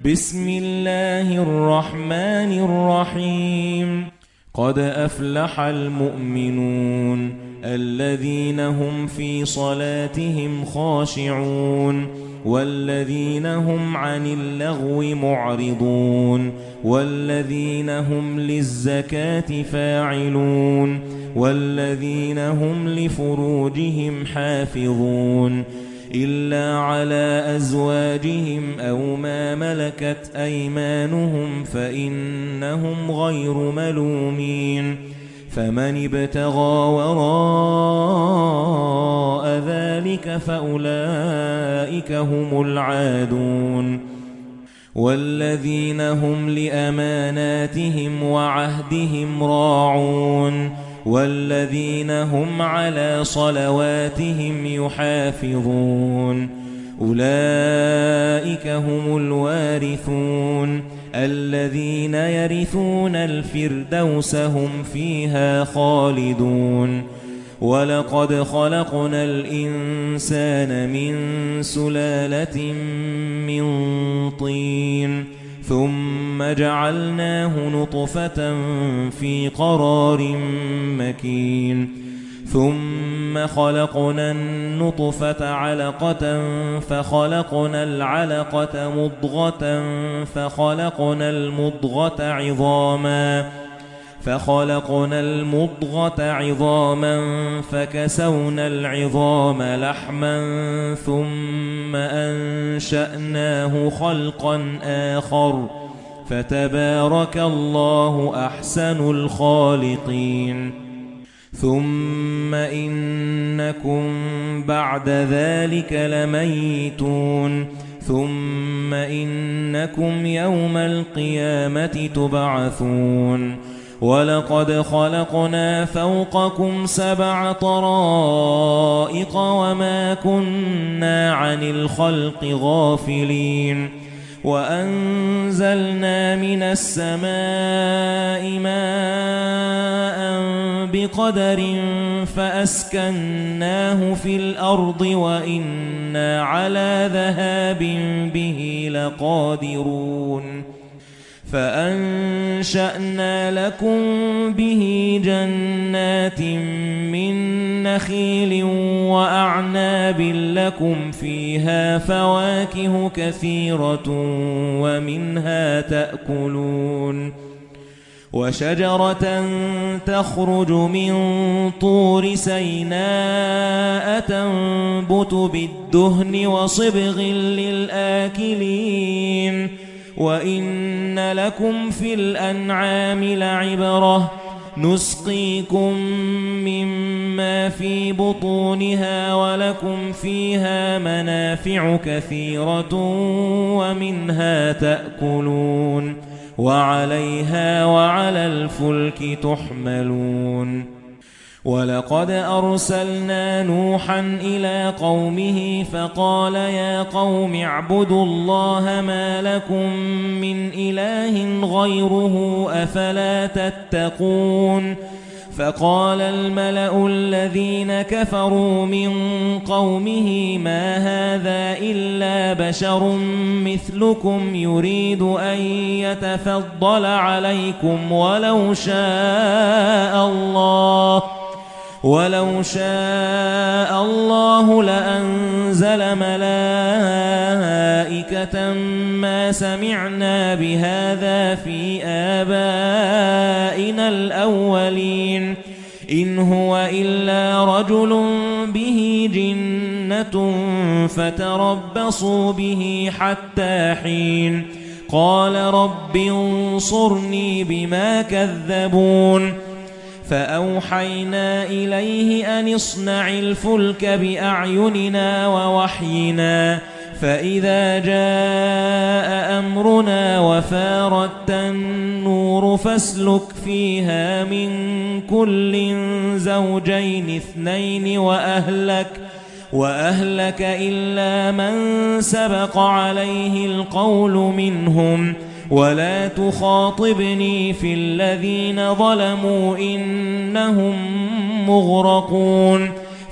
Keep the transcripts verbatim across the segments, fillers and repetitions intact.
بسم الله الرحمن الرحيم قد أفلح المؤمنون الذين هم في صلاتهم خاشعون والذين هم عن اللغو معرضون والذين هم للزكاة فاعلون والذين هم لفروجهم حافظون إلا على أزواجهم أو ما ملكت أيمانهم فإنهم غير ملومين فمن ابتغى وراء ذلك فأولئك هم العادون والذين هم لأماناتهم وعهدهم راعون والذين هم على صلواتهم يحافظون أولئك هم الوارثون الذين يرثون الفردوس هم فيها خالدون ولقد خلقنا الإنسان من سلالة من طين ثم جعلناه نطفة في قرار مكين ثم خلقنا النطفة علقة فخلقنا العلقة مضغة فخلقنا المضغة عظاما فخلقنا المضغة عظاما فكسونا العظام لحما ثم أنشأناه خلقا آخر فتبارك الله أحسن الخالقين ثم إنكم بعد ذلك لميتون ثم إنكم يوم القيامة تبعثون ولقد خلقنا فوقكم سبع طرائق وما كنا عن الخلق غافلين وأنزلنا من السماء ماء بقدر فأسكناه في الأرض وإنا على ذهاب به لقادرون فأنشأنا لكم به جنات من نخيل وأعناب لكم فيها فواكه كثيرة ومنها تأكلون وشجرة تخرج من طور سيناء تنبت بالدهن وصبغ للآكلين وَإِنَّ لَكُمْ فِي الْأَنْعَامِ لَعِبْرَةً نُسْقِيكُم مِّمَّا فِي بُطُونِهَا وَلَكُمْ فِيهَا مَنَافِعُ كَثِيرَةٌ وَمِنْهَا تَأْكُلُونَ وَعَلَيْهَا وَعَلَى الْفُلْكِ تُحْمَلُونَ وَلَقَدْ أَرْسَلْنَا نُوحًا إِلَى قَوْمِهِ فَقَالَ يَا قَوْمِ اعْبُدُوا اللَّهَ مَا لَكُمْ مِنْ إِلَٰهٍ غَيْرُهُ أَفَلَا تَتَّقُونَ فَقَالَ الْمَلَأُ الَّذِينَ كَفَرُوا مِنْ قَوْمِهِ مَا هَذَا إِلَّا بَشَرٌ مِثْلُكُمْ يُرِيدُ أَنْ يَتَفَضَّلَ عَلَيْكُمْ وَلَوْ شَاءَ اللَّهُ وَلَوْ شَاءَ اللَّهُ لَأَنزَلَ مَلَائِكَةً مَا سَمِعْنَا بِهَذَا فِي آبَائِنَا الْأَوَّلِينَ إِنْ هُوَ إِلَّا رَجُلٌ بِهِ جِنَّةٌ فَتَرَبَّصُوا بِهِ حَتَّى حِينٍ قَالَ رَبِّ انصُرْنِي بِمَا كَذَّبُونِ فَأَوْحَيْنَا إِلَيْهِ أَنِ اصْنَعِ الْفُلْكَ بِأَعْيُنِنَا وَوَحْيِنَا فَإِذَا جَاءَ أَمْرُنَا وَفَارَتِ النُّورُ فَاسْلُكْ فِيهَا مِنْ كُلٍّ زَوْجَيْنِ اثْنَيْنِ وَأَهْلَكَ وَأَهْلَكَ إِلَّا مَنْ سَبَقَ عَلَيْهِ الْقَوْلُ مِنْهُمْ وَلَا تُخَاطِبْنِي فِي الَّذِينَ ظَلَمُوا إِنَّهُمْ مُغْرَقُونَ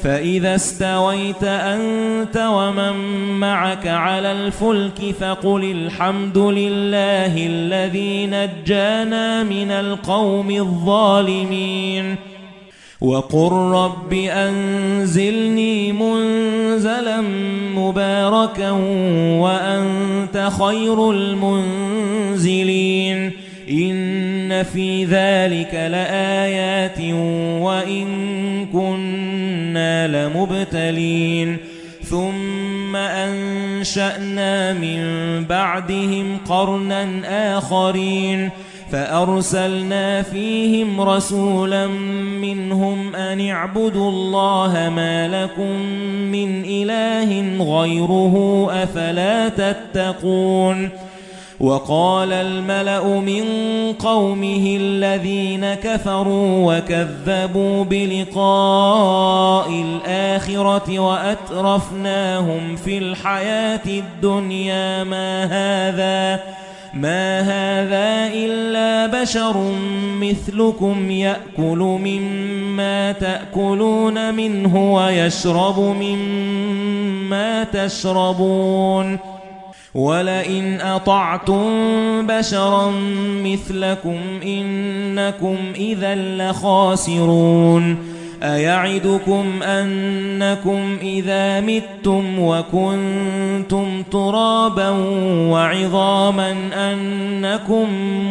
فإذا استويت أنت ومن معك على الفلك فقل الحمد لله الذي نجانا من القوم الظالمين وقل رب أنزلني منزلا مباركا وأنت خير المنزلين إن في ذلك لآيات وإن كنا لمبتلين ثم أنشأنا من بعدهم قرنا آخرين فأرسلنا فيهم رسولا منهم أن اعبدوا الله ما لكم من إله غيره أفلا تتقون وقال الملأ من قومه الذين كفروا وكذبوا بلقاء الآخرة وأترفناهم في الحياة الدنيا ما هذا ما هذا إلا بشر مثلكم يأكل مما تأكلون منه ويشرب مما تشربون ولئن أطعتم بشرا مثلكم إنكم إذا لخاسرون أيعدكم أنكم إذا متم وكنتم ترابا وعظاما أنكم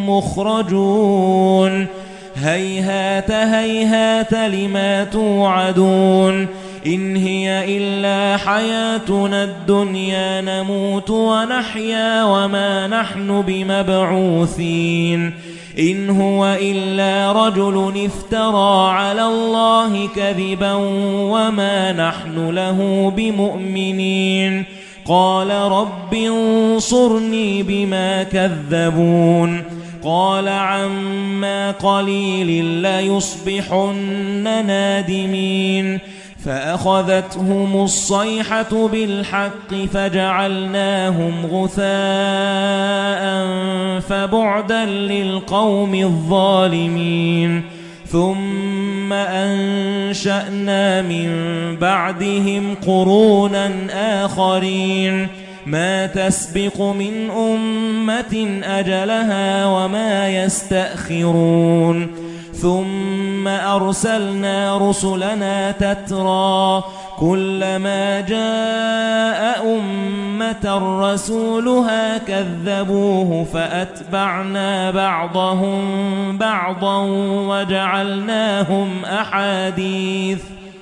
مخرجون هيهات هيهات لما توعدون إن هي إلا حياتنا الدنيا نموت ونحيا وما نحن بمبعوثين إن هو إلا رجل افترى على الله كذبا وما نحن له بمؤمنين قال رب انصرني بما كذبون قال عما قليل ليصبحن نادمين فأخذتهم الصيحة بالحق فجعلناهم غثاء فبعدا للقوم الظالمين ثم أنشأنا من بعدهم قرونا آخرين ما تسبق من أمة أجلها وما يستأخرون ثم أرسلنا رسلنا تترى كلما جاء أمة رسولها كذبوه فأتبعنا بعضهم بعضا وجعلناهم أحاديث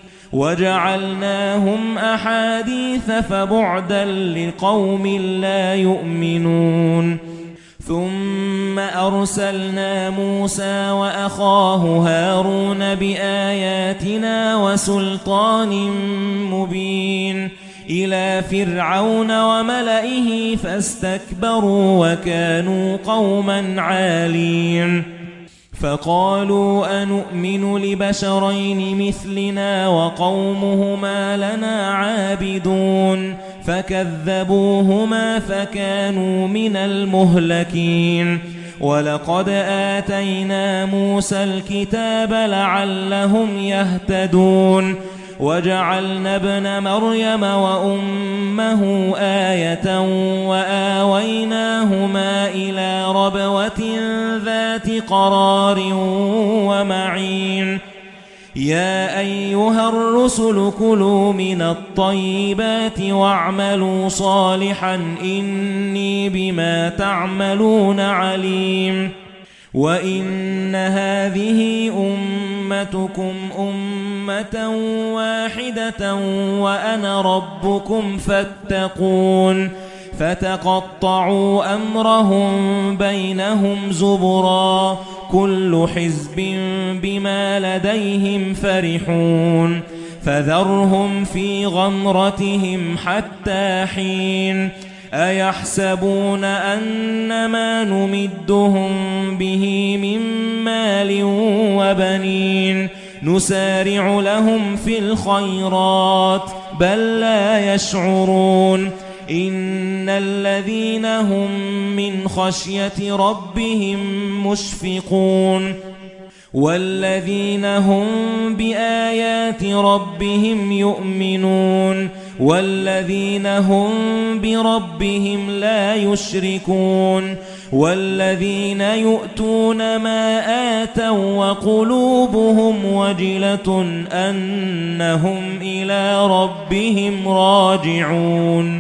وجعلناهم أحاديث فبعدا لقوم لا يؤمنون ثم أرسلنا موسى وأخاه هارون بآياتنا وسلطان مبين إلى فرعون وملئه فاستكبروا وكانوا قوما عالين فقالوا أنؤمن لبشرين مثلنا وقومهما لنا عابدون فكذبوهما فكانوا من المهلكين ولقد آتينا موسى الكتاب لعلهم يهتدون وجعلنا ابن مريم وأمه آية وآويناهما إلى ربوة ذات قرار ومعين يا أيها الرسل كلوا من الطيبات واعملوا صالحا إني بما تعملون عليم وإن هذه أمتكم أمة واحدة وأنا ربكم فاتقون فتقطعوا أمرهم بينهم زبرا كل حزب بما لديهم فرحون فذرهم في غمرتهم حتى حين أيحسبون أن ما نمدهم به من مال وبنين نسارع لهم في الخيرات بل لا يشعرون إن الذين هم من خشية ربهم مشفقون والذين هم بآيات ربهم يؤمنون والذين هم بربهم لا يشركون والذين يؤتون ما آتوا وقلوبهم وجلة أنهم إلى ربهم راجعون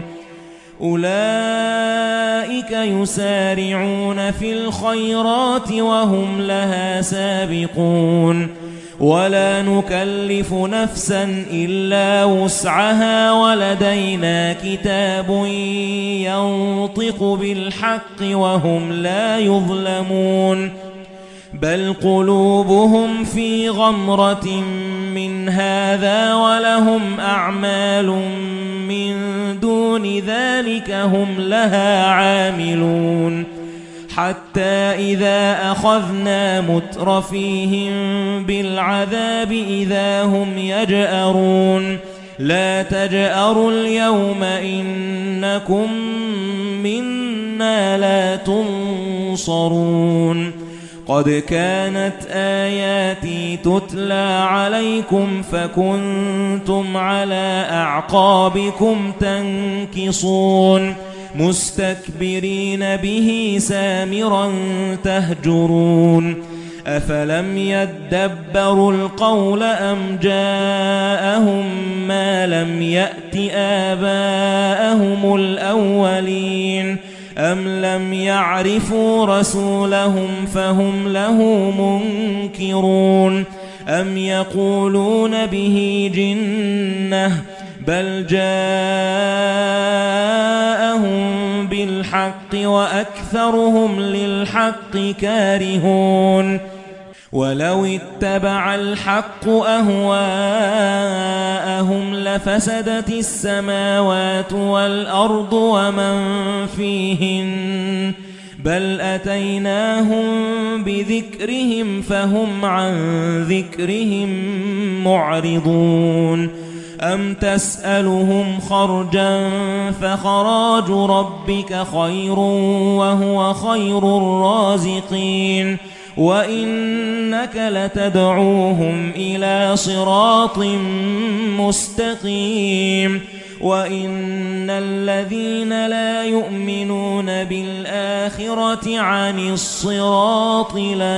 أولئك يسارعون في الخيرات وهم لها سابقون ولا نكلف نفسا إلا وسعها ولدينا كتاب ينطق بالحق وهم لا يظلمون بل قلوبهم في غمرة من هذا ولهم أعمال من دون ذلك هم لها عاملون حتى إذا أخذنا مترفيهم بالعذاب إذا هم يجأرون لا تجأروا اليوم إنكم منا لا تنصرون قد كانت آياتي تتلى عليكم فكنتم على أعقابكم تنكصون مستكبرين به سامرا تهجرون أفلم يدبروا القول أم جاءهم ما لم يأت آباءهم الأولين أم لم يعرفوا رسولهم فهم له منكرون أم يقولون به جنة بل جاءهم بالحق وأكثرهم للحق كارهون ولو اتبع الحق أهواءهم لفسدت السماوات والأرض ومن فيهن بل أتيناهم بذكرهم فهم عن ذكرهم معرضون أم تسألهم خرجا فخراج ربك خير وهو خير الرازقين وإنك لتدعوهم إلى صراط مستقيم وإن الذين لا يؤمنون بالآخرة عن الصراط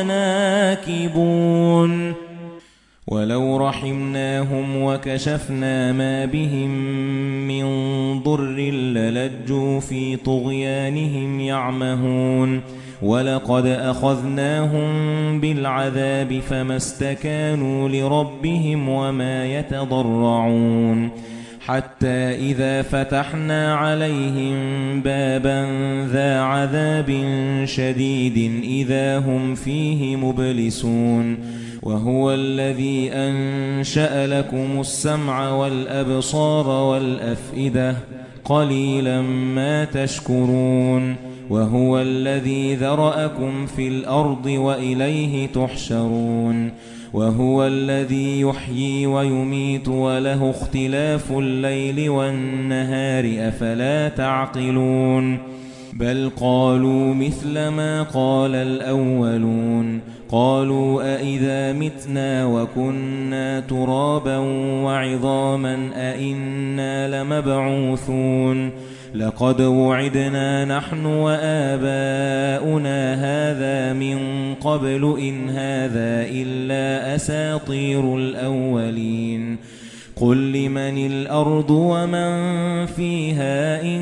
لناكبون ولو رحمناهم وكشفنا ما بهم من ضر للجوا في طغيانهم يعمهون ولقد أخذناهم بالعذاب فما استكانوا لربهم وما يتضرعون حتى إذا فتحنا عليهم بابا ذا عذاب شديد إذا هم فيه مبلسون وهو الذي أنشأ لكم السمع والأبصار والأفئدة قليلا ما تشكرون وهو الذي ذرأكم في الأرض وإليه تحشرون وهو الذي يحيي ويميت وله اختلاف الليل والنهار أفلا تعقلون بل قالوا مثل ما قال الأولون قالوا أئذا متنا وكنا ترابا وعظاما أئنا لمبعوثون لقد وعدنا نحن وآباؤنا هذا من قبل إن هذا إلا أساطير الأولين قل لمن الأرض ومن فيها إن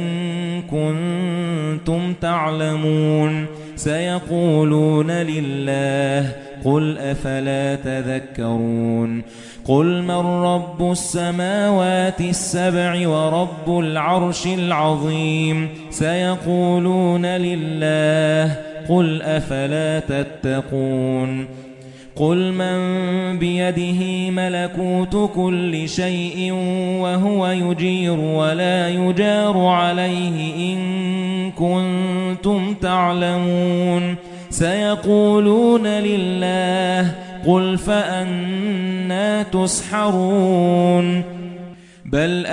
كنتم تعلمون سيقولون لله قل أفلا تذكرون قل من رب السماوات السبع ورب العرش العظيم سيقولون لله قل أفلا تتقون قل من بيده ملكوت كل شيء وهو يجير ولا يجار عليه إن كنتم تعلمون سيقولون لله قل فأنى تسحرون بل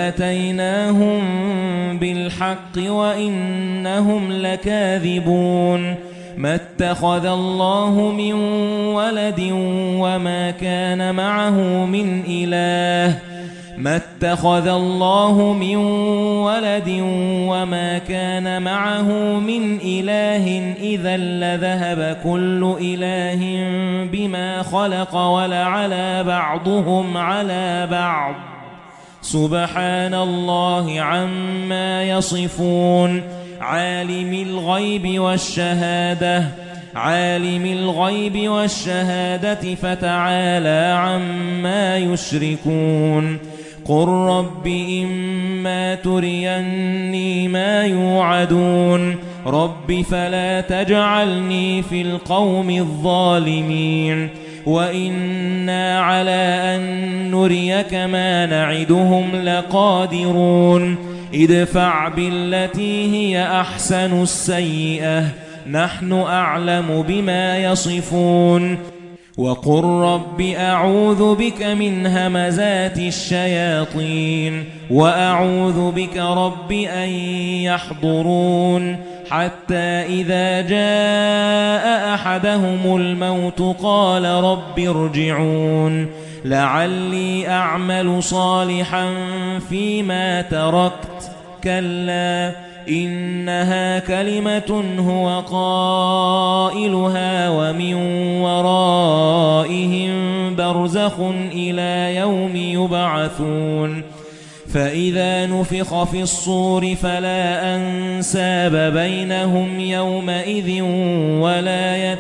أتيناهم بالحق وإنهم لكاذبون ما اتخذ الله من ولد وما كان معه من إله ما اتخذ الله من ولد وما كان معه من إله إذا لذهب كل إله بما خلق ولعلى بعضهم على بعض سبحان الله عما يصفون عالم الغيب والشهادة عالم الغيب والشهادة فتعالى عما يشركون قل رب إما تريني ما يوعدون رب فلا تجعلني في القوم الظالمين وإنا على أن نريك ما نعدهم لقادرون ادفع بالتي هي أحسن السيئة نحن أعلم بما يصفون وقل رب أعوذ بك من همزات الشياطين وأعوذ بك رب أن يحضرون حتى إذا جاء أحدهم الموت قال رب ارجعون لعلي أعمل صالحا فيما تركت كلا إنها كلمة هو قائلها ومن ورائهم برزخ إلى يوم يبعثون فإذا نفخ في الصور فلا أنساب بينهم يومئذ ولا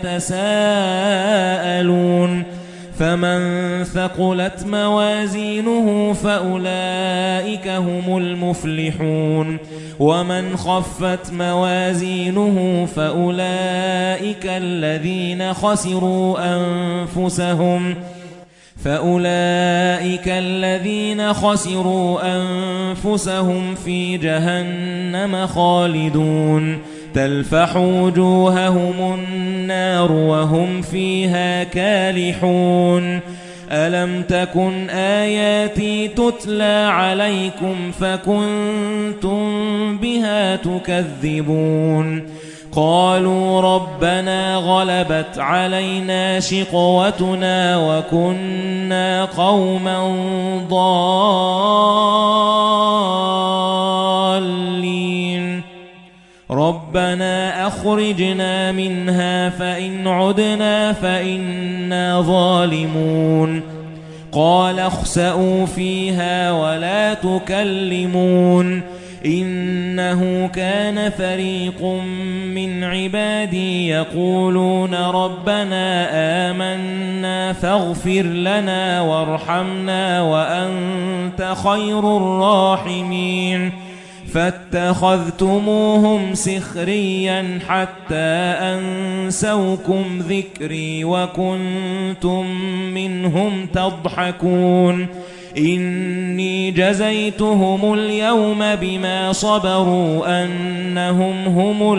يتساءلون فمن ثقلت موازينه فأولئك هم المفلحون ومن خفت موازينه فأولئك الذين خسروا أنفسهم فأولئك الذين خسروا أنفسهم في جهنم خالدون تلفح وجوههم النار وهم فيها كالحون ألم تكن آياتي تتلى عليكم فكنتم بها تكذبون قالوا ربنا غلبت علينا شقوتنا وكنا قوما ضالين ربنا أخرجنا منها فإن عدنا فإنا ظالمون قال اخسئوا فيها ولا تكلمون إنه كان فريق من عبادي يقولون ربنا آمنا فاغفر لنا وارحمنا وأنت خير الراحمين فاتخذتموهم سخريا حتى أنسوكم ذكري وكنتم منهم تضحكون إني جزيتهم اليوم بما صبروا أنهم هم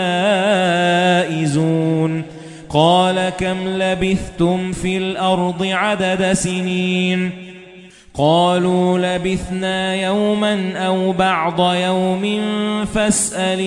الفائزون قال كم لبثتم في الأرض عدد سنين قالوا لبثنا يوما أو بعض يوم فاسأل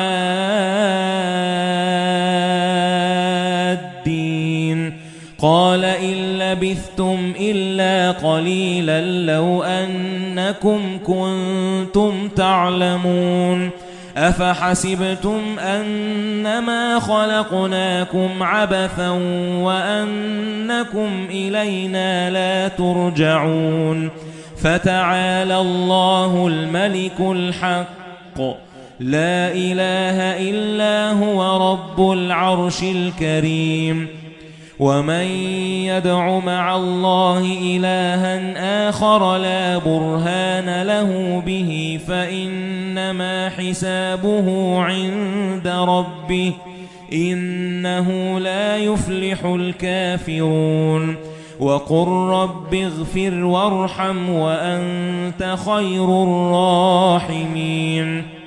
العادين قال إن لبثتم إلا قليلا لو أنكم كنتم تعلمون أفحسبتم أنما خلقناكم عبثا وأنكم إلينا لا ترجعون فتعالى الله الملك الحق لا إله إلا هو رب العرش الكريم ومن يدع مع الله إلها آخر لا برهان له به فإنما حسابه عند ربه إنه لا يفلح الكافرون وقل رب اغفر وارحم وأنت خير الراحمين